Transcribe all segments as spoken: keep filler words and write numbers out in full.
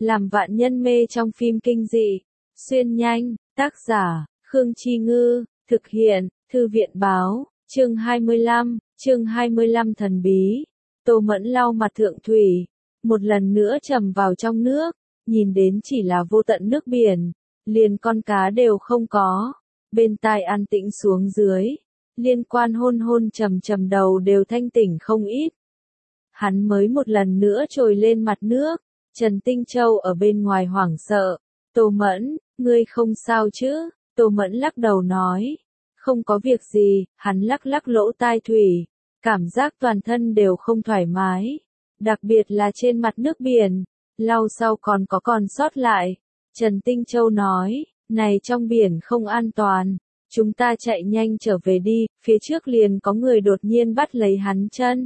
làm vạn nhân mê trong phim kinh dị. Xuyên nhanh, tác giả, Khương Chi Ngư, thực hiện, Thư viện Báo, chương hai mươi lăm, chương hai mươi lăm thần bí. Tô Mẫn lau mặt thượng thủy, một lần nữa trầm vào trong nước, nhìn đến chỉ là vô tận nước biển, liền con cá đều không có, bên tai an tĩnh xuống dưới, liên quan hôn hôn trầm trầm đầu đều thanh tỉnh không ít. Hắn mới một lần nữa trồi lên mặt nước, Trần Tinh Châu ở bên ngoài hoảng sợ, Tô Mẫn, ngươi không sao chứ? Tô Mẫn lắc đầu nói, không có việc gì. Hắn lắc lắc lỗ tai thủy, cảm giác toàn thân đều không thoải mái, đặc biệt là trên mặt nước biển, lau sau còn có còn sót lại. Trần Tinh Châu nói, này trong biển không an toàn, chúng ta chạy nhanh trở về đi, phía trước liền có người đột nhiên bắt lấy hắn chân.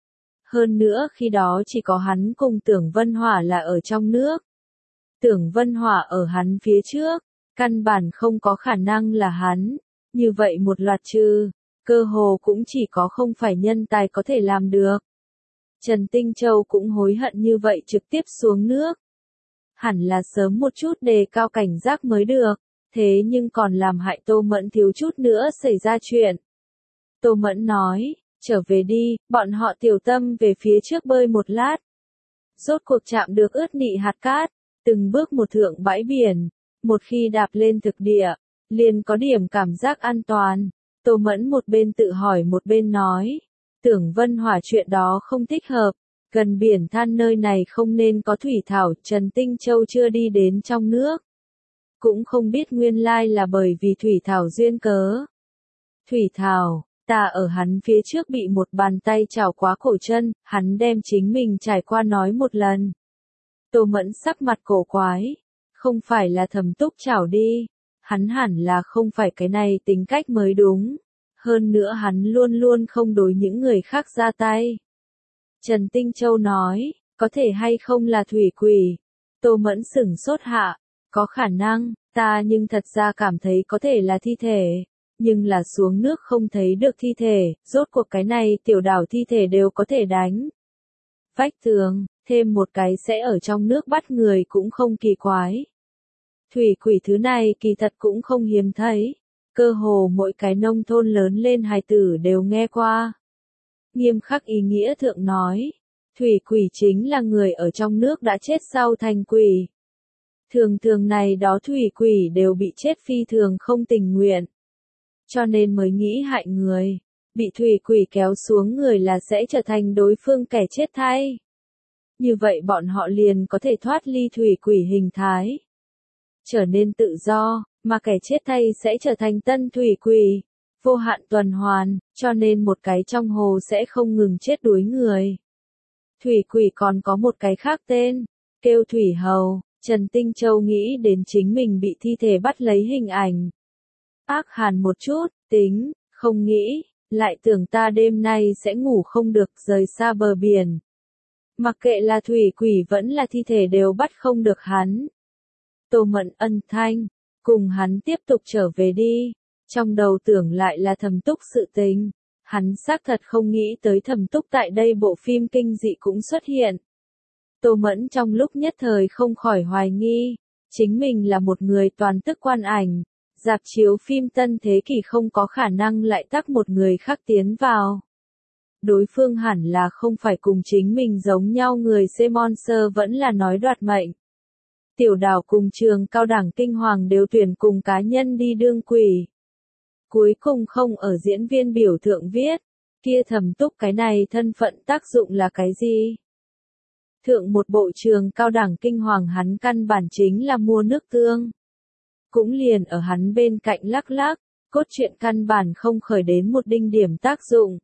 Hơn nữa khi đó chỉ có hắn cùng Tưởng Vân Hỏa là ở trong nước. Tưởng Vân Hỏa ở hắn phía trước, căn bản không có khả năng là hắn, như vậy một loạt trừ, cơ hồ cũng chỉ có không phải nhân tài có thể làm được. Trần Tinh Châu cũng hối hận như vậy trực tiếp xuống nước. Hẳn là sớm một chút đề cao cảnh giác mới được, thế nhưng còn làm hại Tô Mẫn thiếu chút nữa xảy ra chuyện. Tô Mẫn nói, trở về đi, bọn họ tiểu tâm về phía trước bơi một lát. Rốt cuộc chạm được ướt nị hạt cát, từng bước một thượng bãi biển, một khi đạp lên thực địa, liền có điểm cảm giác an toàn. Tô Mẫn một bên tự hỏi một bên nói, Tưởng Vân Hỏa chuyện đó không thích hợp, gần biển than nơi này không nên có thủy thảo. Trần Tinh Châu chưa đi đến trong nước, cũng không biết nguyên lai là bởi vì thủy thảo duyên cớ. Thủy thảo, ta ở hắn phía trước bị một bàn tay chảo quá cổ chân, hắn đem chính mình trải qua nói một lần. Tô Mẫn sắc mặt cổ quái, không phải là Thẩm Túc chảo đi, hắn hẳn là không phải cái này tính cách mới đúng. Hơn nữa hắn luôn luôn không đối những người khác ra tay. Trần Tinh Châu nói, có thể hay không là thủy quỷ? Tô Mẫn sửng sốt hạ, có khả năng, ta nhưng thật ra cảm thấy có thể là thi thể, nhưng là xuống nước không thấy được thi thể, rốt cuộc cái này tiểu đảo thi thể đều có thể đánh vách tường, thêm một cái sẽ ở trong nước bắt người cũng không kỳ quái. Thủy quỷ thứ này kỳ thật cũng không hiếm thấy, cơ hồ mỗi cái nông thôn lớn lên hài tử đều nghe qua. Nghiêm khắc ý nghĩa thượng nói, thủy quỷ chính là người ở trong nước đã chết sau thành quỷ. Thường thường này đó thủy quỷ đều bị chết phi thường không tình nguyện, cho nên mới nghĩ hại người. Bị thủy quỷ kéo xuống người là sẽ trở thành đối phương kẻ chết thay. Như vậy bọn họ liền có thể thoát ly thủy quỷ hình thái, trở nên tự do, mà kẻ chết thay sẽ trở thành tân thủy quỷ, vô hạn tuần hoàn, cho nên một cái trong hồ sẽ không ngừng chết đuối người. Thủy quỷ còn có một cái khác tên, kêu thủy hầu. Trần Tinh Châu nghĩ đến chính mình bị thi thể bắt lấy hình ảnh. Ác hàn một chút, tính, không nghĩ, lại tưởng ta đêm nay sẽ ngủ không được, rời xa bờ biển. Mặc kệ là thủy quỷ vẫn là thi thể đều bắt không được hắn. Tô Mẫn ân thanh, cùng hắn tiếp tục trở về đi. Trong đầu tưởng lại là Thẩm Túc sự tình. Hắn xác thật không nghĩ tới Thẩm Túc tại đây bộ phim kinh dị cũng xuất hiện. Tô Mẫn trong lúc nhất thời không khỏi hoài nghi, chính mình là một người toàn tức quan ảnh, rạp chiếu phim tân thế kỷ không có khả năng lại tác một người khác tiến vào. Đối phương hẳn là không phải cùng chính mình giống nhau người C-Monster vẫn là nói đoạt mệnh. Tiểu đảo cùng trường cao đẳng kinh hoàng đều tuyển cùng cá nhân đi đương quỷ. Cuối cùng không ở diễn viên biểu thượng viết, kia Thẩm Túc cái này thân phận tác dụng là cái gì? Thượng một bộ trường cao đẳng kinh hoàng hắn căn bản chính là mua nước tương. Cũng liền ở hắn bên cạnh lắc lắc, cốt truyện căn bản không khởi đến một đinh điểm tác dụng.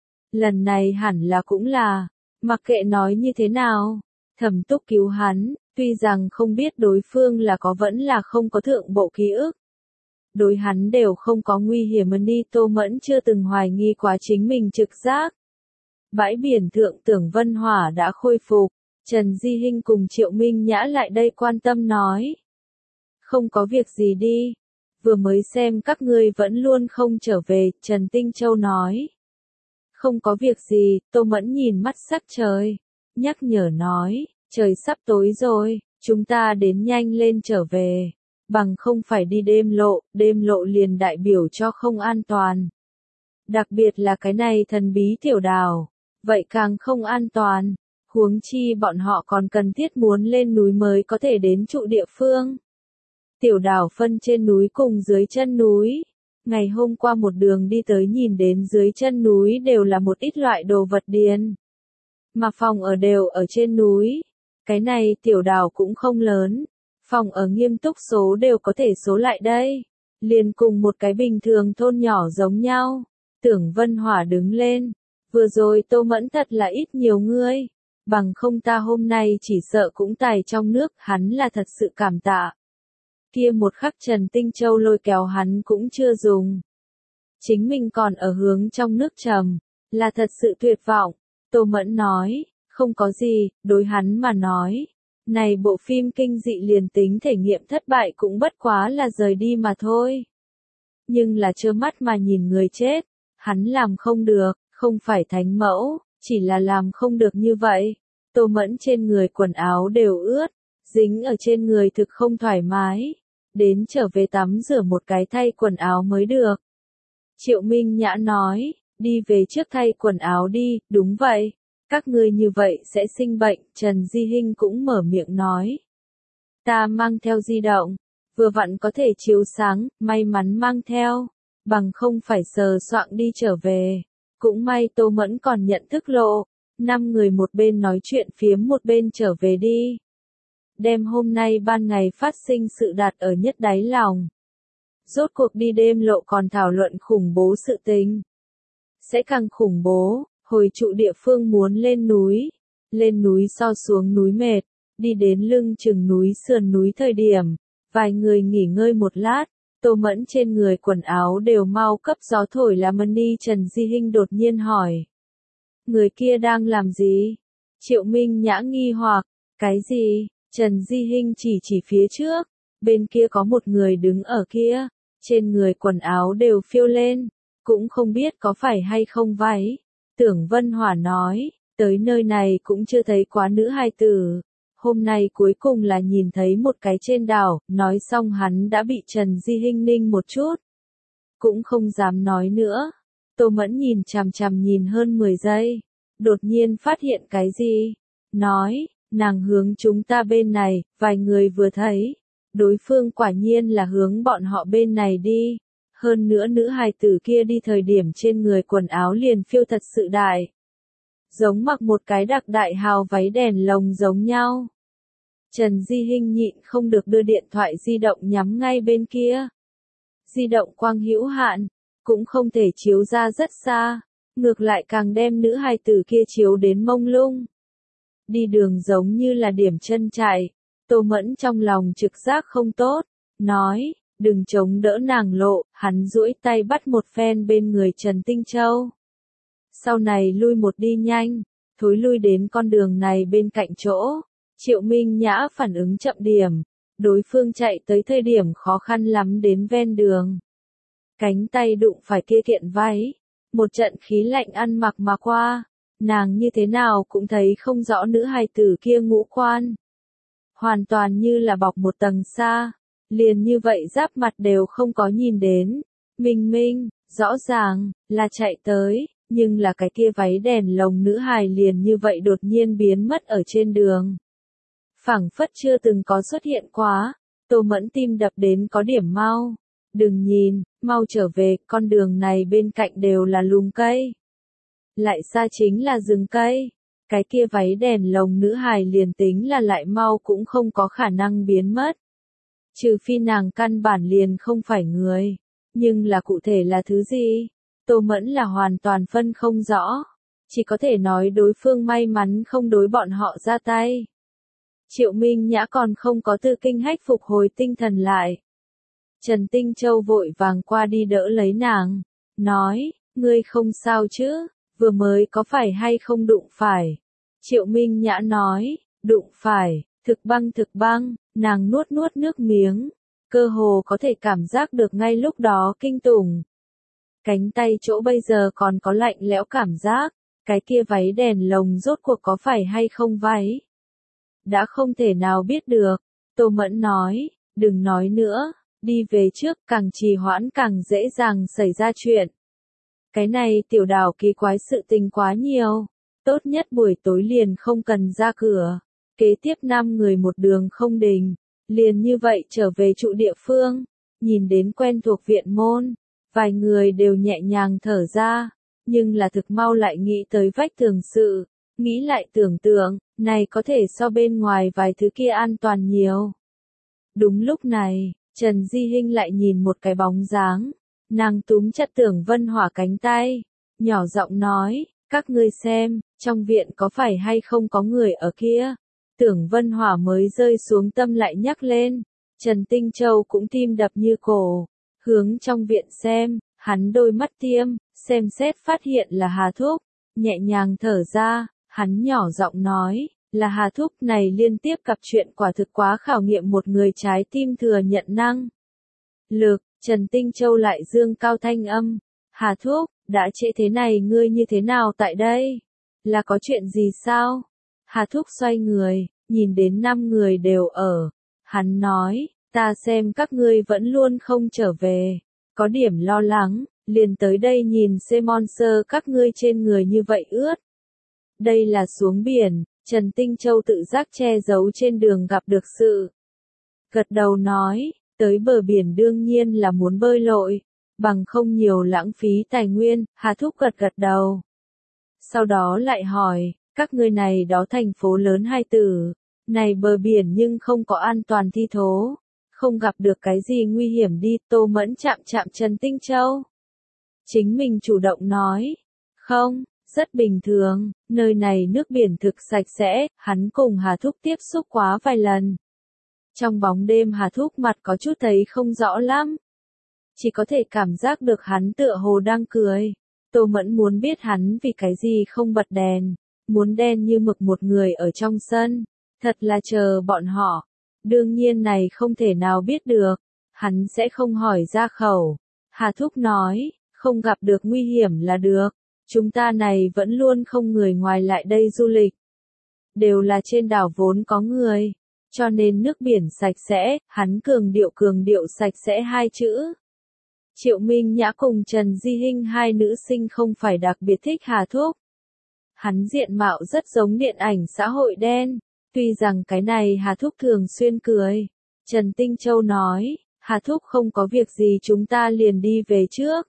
Lần này hẳn là cũng là, mặc kệ nói như thế nào, Thẩm Túc cứu hắn, tuy rằng không biết đối phương là có vẫn là không có thượng bộ ký ức. Đối hắn đều không có nguy hiểm đi. Tô Mẫn chưa từng hoài nghi quá chính mình trực giác. Bãi biển thượng Tưởng Vân Hỏa đã khôi phục, Trần Di Hinh cùng Triệu Minh Nhã lại đây quan tâm nói. Không có việc gì đi, vừa mới xem các ngươi vẫn luôn không trở về, Trần Tinh Châu nói. Không có việc gì. Tô Mẫn nhìn mắt sắc trời, nhắc nhở nói, trời sắp tối rồi, Chúng ta đến nhanh lên trở về, bằng không phải đi đêm lộ, đêm lộ liền đại biểu cho không an toàn. Đặc biệt là cái này thần bí tiểu đảo, vậy càng không an toàn, huống chi bọn họ còn cần thiết muốn lên núi mới có thể đến trụ địa phương. Tiểu đảo phân trên núi cùng dưới chân núi. Ngày hôm qua một đường đi tới nhìn đến dưới chân núi đều là một ít loại đồ vật điền. Mà phòng ở đều ở trên núi. Cái này tiểu đảo cũng không lớn. Phòng ở nghiêm túc số đều có thể số lại đây. Liền cùng một cái bình thường thôn nhỏ giống nhau. Tưởng Vân Hỏa đứng lên. Vừa rồi Tô Mẫn thật là ít nhiều ngươi. Bằng không ta hôm nay chỉ sợ cũng tài trong nước, hắn là thật sự cảm tạ. Kia một khắc Trần Tinh Châu lôi kéo hắn cũng chưa dùng. Chính mình còn ở hướng trong nước trầm, là thật sự tuyệt vọng. Tô Mẫn nói, không có gì, đối hắn mà nói. Này bộ phim kinh dị liền tính thể nghiệm thất bại cũng bất quá là rời đi mà thôi. Nhưng là trơ mắt mà nhìn người chết, hắn làm không được, không phải thánh mẫu, chỉ là làm không được như vậy. Tô Mẫn trên người quần áo đều ướt, dính ở trên người thực không thoải mái. Đến trở về tắm rửa một cái thay quần áo mới được. Triệu Minh Nhã nói, đi về trước thay quần áo đi, đúng vậy. Các ngươi như vậy sẽ sinh bệnh, Trần Di Hinh cũng mở miệng nói. Ta mang theo di động, vừa vặn có thể chiếu sáng, may mắn mang theo, bằng không phải sờ soạng đi trở về. Cũng may Tô Mẫn còn nhận thức lộ, năm người một bên nói chuyện phiếm một bên trở về đi. Đêm hôm nay ban ngày phát sinh sự đạt ở nhất đáy lòng. Rốt cuộc đi đêm lộ còn thảo luận khủng bố sự tình. Sẽ càng khủng bố, hồi trụ địa phương muốn lên núi. Lên núi so xuống núi mệt, đi đến lưng chừng núi sườn núi thời điểm. Vài người nghỉ ngơi một lát, Tô Mẫn trên người quần áo đều mau cấp gió thổi là Mani. Trần Di Hinh đột nhiên hỏi. Người kia đang làm gì? Triệu Minh Nhã nghi hoặc, cái gì? Trần Di Hinh chỉ chỉ phía trước, bên kia có một người đứng ở kia, trên người quần áo đều phiêu lên, cũng không biết có phải hay không váy. Tưởng Vân Hỏa nói, tới nơi này cũng chưa thấy quá nữ hài tử, hôm nay cuối cùng là nhìn thấy một cái trên đảo, nói xong hắn đã bị Trần Di Hinh ninh một chút. Cũng không dám nói nữa, Tô Mẫn nhìn chằm chằm nhìn hơn mười giây, đột nhiên phát hiện cái gì, nói. Nàng hướng chúng ta bên này, vài người vừa thấy. Đối phương quả nhiên là hướng bọn họ bên này đi. Hơn nữa nữ hài tử kia đi thời điểm trên người quần áo liền phiêu thật sự đại. Giống mặc một cái đặc đại hào váy đèn lồng giống nhau. Trần Di Hinh nhịn không được đưa điện thoại di động nhắm ngay bên kia. Di động quang hữu hạn, cũng không thể chiếu ra rất xa. Ngược lại càng đem nữ hài tử kia chiếu đến mông lung. Đi đường giống như là điểm chân chạy, Tô Mẫn trong lòng trực giác không tốt, nói, đừng chống đỡ nàng lộ, hắn duỗi tay bắt một phen bên người Trần Tinh Châu. Sau này lui một đi nhanh, thối lui đến con đường này bên cạnh chỗ, Triệu Minh Nhã phản ứng chậm điểm, đối phương chạy tới thời điểm khó khăn lắm đến ven đường. Cánh tay đụng phải kia kiện váy, một trận khí lạnh ăn mặc mà qua. Nàng như thế nào cũng thấy không rõ nữ hài tử kia ngũ quan. Hoàn toàn như là bọc một tầng xa, liền như vậy giáp mặt đều không có nhìn đến. Minh Minh, rõ ràng, là chạy tới, nhưng là cái kia váy đèn lồng nữ hài liền như vậy đột nhiên biến mất ở trên đường. Phảng phất chưa từng có xuất hiện quá, Tô Mẫn tim đập đến có điểm mau. Đừng nhìn, mau trở về, con đường này bên cạnh đều là lùm cây. Lại xa chính là rừng cây, cái kia váy đèn lồng nữ hài liền tính là lại mau cũng không có khả năng biến mất. Trừ phi nàng căn bản liền không phải người, nhưng là cụ thể là thứ gì, Tô Mẫn là hoàn toàn phân không rõ, chỉ có thể nói đối phương may mắn không đối bọn họ ra tay. Triệu Minh Nhã còn không có tư kinh hách phục hồi tinh thần lại. Trần Tinh Châu vội vàng qua đi đỡ lấy nàng, nói, ngươi không sao chứ? Vừa mới có phải hay không đụng phải? Triệu Minh Nhã nói, đụng phải, thực băng thực băng, nàng nuốt nuốt nước miếng, cơ hồ có thể cảm giác được ngay lúc đó kinh tủng. Cánh tay chỗ bây giờ còn có lạnh lẽo cảm giác, cái kia váy đèn lồng rốt cuộc có phải hay không váy? đã không thể nào biết được. Tô Mẫn nói, đừng nói nữa, đi về trước, càng trì hoãn càng dễ dàng xảy ra chuyện. Cái này tiểu đảo kỳ quái sự tình quá nhiều, tốt nhất buổi tối liền không cần ra cửa. Kế tiếp năm người một đường không đình, liền như vậy trở về trụ địa phương, nhìn đến quen thuộc viện môn, vài người đều nhẹ nhàng thở ra, nhưng là thực mau lại nghĩ tới vách tường sự, nghĩ lại tưởng tượng, này có thể so bên ngoài vài thứ kia an toàn nhiều. Đúng lúc này, Trần Di Hinh lại nhìn một cái bóng dáng, nàng túm chặt Tưởng Vân Hỏa cánh tay, nhỏ giọng nói, các ngươi xem, trong viện có phải hay không có người ở kia. Tưởng Vân Hỏa mới rơi xuống tâm lại nhắc lên, Trần Tinh Châu cũng tim đập như cổ, hướng trong viện xem, hắn đôi mắt tiêm, xem xét phát hiện là Hà Thúc, nhẹ nhàng thở ra, hắn nhỏ giọng nói, là Hà Thúc này liên tiếp gặp chuyện quả thực quá khảo nghiệm một người trái tim thừa nhận năng lực. Trần Tinh Châu lại dương cao thanh âm, Hà Thúc, đã trễ thế này ngươi như thế nào tại đây? Là có chuyện gì sao? Hà Thúc xoay người, nhìn đến năm người đều ở. Hắn nói, ta xem các ngươi vẫn luôn không trở về. Có điểm lo lắng, liền tới đây nhìn xem monster các ngươi trên người như vậy ướt. Đây là xuống biển, Trần Tinh Châu tự giác che giấu trên đường gặp được sự. Gật đầu nói, tới bờ biển đương nhiên là muốn bơi lội, bằng không nhiều lãng phí tài nguyên. Hà Thúc gật gật đầu. Sau đó lại hỏi, các ngươi này đó thành phố lớn hai tử, này bờ biển nhưng không có an toàn thi thố, không gặp được cái gì nguy hiểm đi. Tô Mẫn chạm chạm Trần Tinh Châu. Chính mình chủ động nói, không, rất bình thường, nơi này nước biển thực sạch sẽ, hắn cùng Hà Thúc tiếp xúc quá vài lần. Trong bóng đêm Hà Thúc mặt có chút thấy không rõ lắm, chỉ có thể cảm giác được hắn tựa hồ đang cười. Tô Mẫn muốn biết hắn vì cái gì không bật đèn, muốn đen như mực một người ở trong sân, thật là chờ bọn họ. Đương nhiên này không thể nào biết được, hắn sẽ không hỏi ra khẩu. Hà Thúc nói, không gặp được nguy hiểm là được, chúng ta này vẫn luôn không người ngoài lại đây du lịch. Đều là trên đảo vốn có người, cho nên nước biển sạch sẽ, hắn cường điệu cường điệu sạch sẽ hai chữ. Triệu Minh Nhã cùng Trần Di Hinh hai nữ sinh không phải đặc biệt thích Hà Thúc. Hắn diện mạo rất giống điện ảnh xã hội đen, tuy rằng cái này Hà Thúc thường xuyên cười. Trần Tinh Châu nói, Hà Thúc không có việc gì chúng ta liền đi về trước.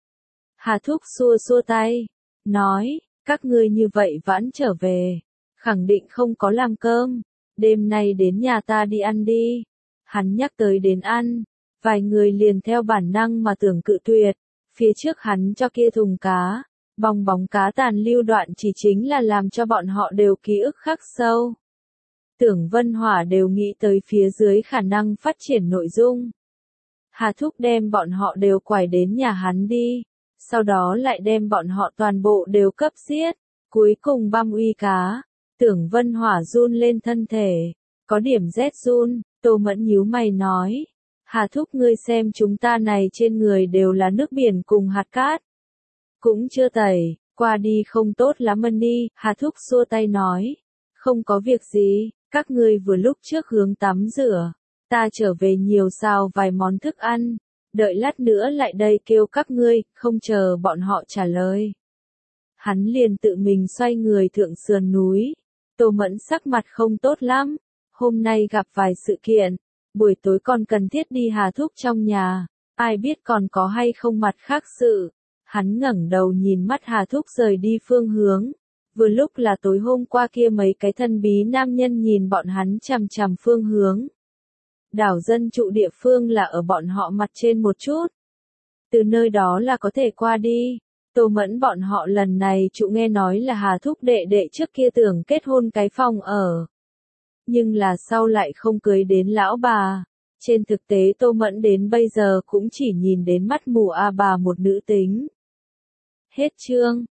Hà Thúc xua xua tay, nói, các ngươi như vậy vãn trở về, khẳng định không có làm cơm, đêm nay đến nhà ta đi ăn đi. Hắn nhắc tới đến ăn, vài người liền theo bản năng mà tưởng cự tuyệt, phía trước hắn cho kia thùng cá, bong bóng cá tàn lưu đoạn chỉ chính là làm cho bọn họ đều ký ức khắc sâu. Tưởng Vân Hỏa đều nghĩ tới phía dưới khả năng phát triển nội dung. Hà Thúc đem bọn họ đều quải đến nhà hắn đi, sau đó lại đem bọn họ toàn bộ đều cấp giết, cuối cùng băm uy cá. Tưởng Vân Hỏa run lên thân thể, có điểm rét run. Tô Mẫn nhíu mày nói, Hà Thúc ngươi xem chúng ta này trên người đều là nước biển cùng hạt cát. Cũng chưa tẩy, qua đi không tốt lắm ân đi. Hà Thúc xua tay nói, không có việc gì, các ngươi vừa lúc trước hướng tắm rửa, ta trở về nhiều xào vài món thức ăn, đợi lát nữa lại đây kêu các ngươi, không chờ bọn họ trả lời. Hắn liền tự mình xoay người thượng sườn núi. Tô Mẫn sắc mặt không tốt lắm, hôm nay gặp vài sự kiện, buổi tối còn cần thiết đi Hà Thúc trong nhà, ai biết còn có hay không mặt khác sự. Hắn ngẩng đầu nhìn mắt Hà Thúc rời đi phương hướng, vừa lúc là tối hôm qua kia mấy cái thân bí nam nhân nhìn bọn hắn chằm chằm phương hướng. Đảo dân trụ địa phương là ở bọn họ mặt trên một chút, từ nơi đó là có thể qua đi. Tô Mẫn bọn họ lần này trụ nghe nói là Hà Thúc đệ đệ trước kia tưởng kết hôn cái phòng ở, nhưng là sau lại không cưới đến lão bà. Trên thực tế Tô Mẫn đến bây giờ cũng chỉ nhìn đến mắt mù a bà một nữ tính. Hết chương.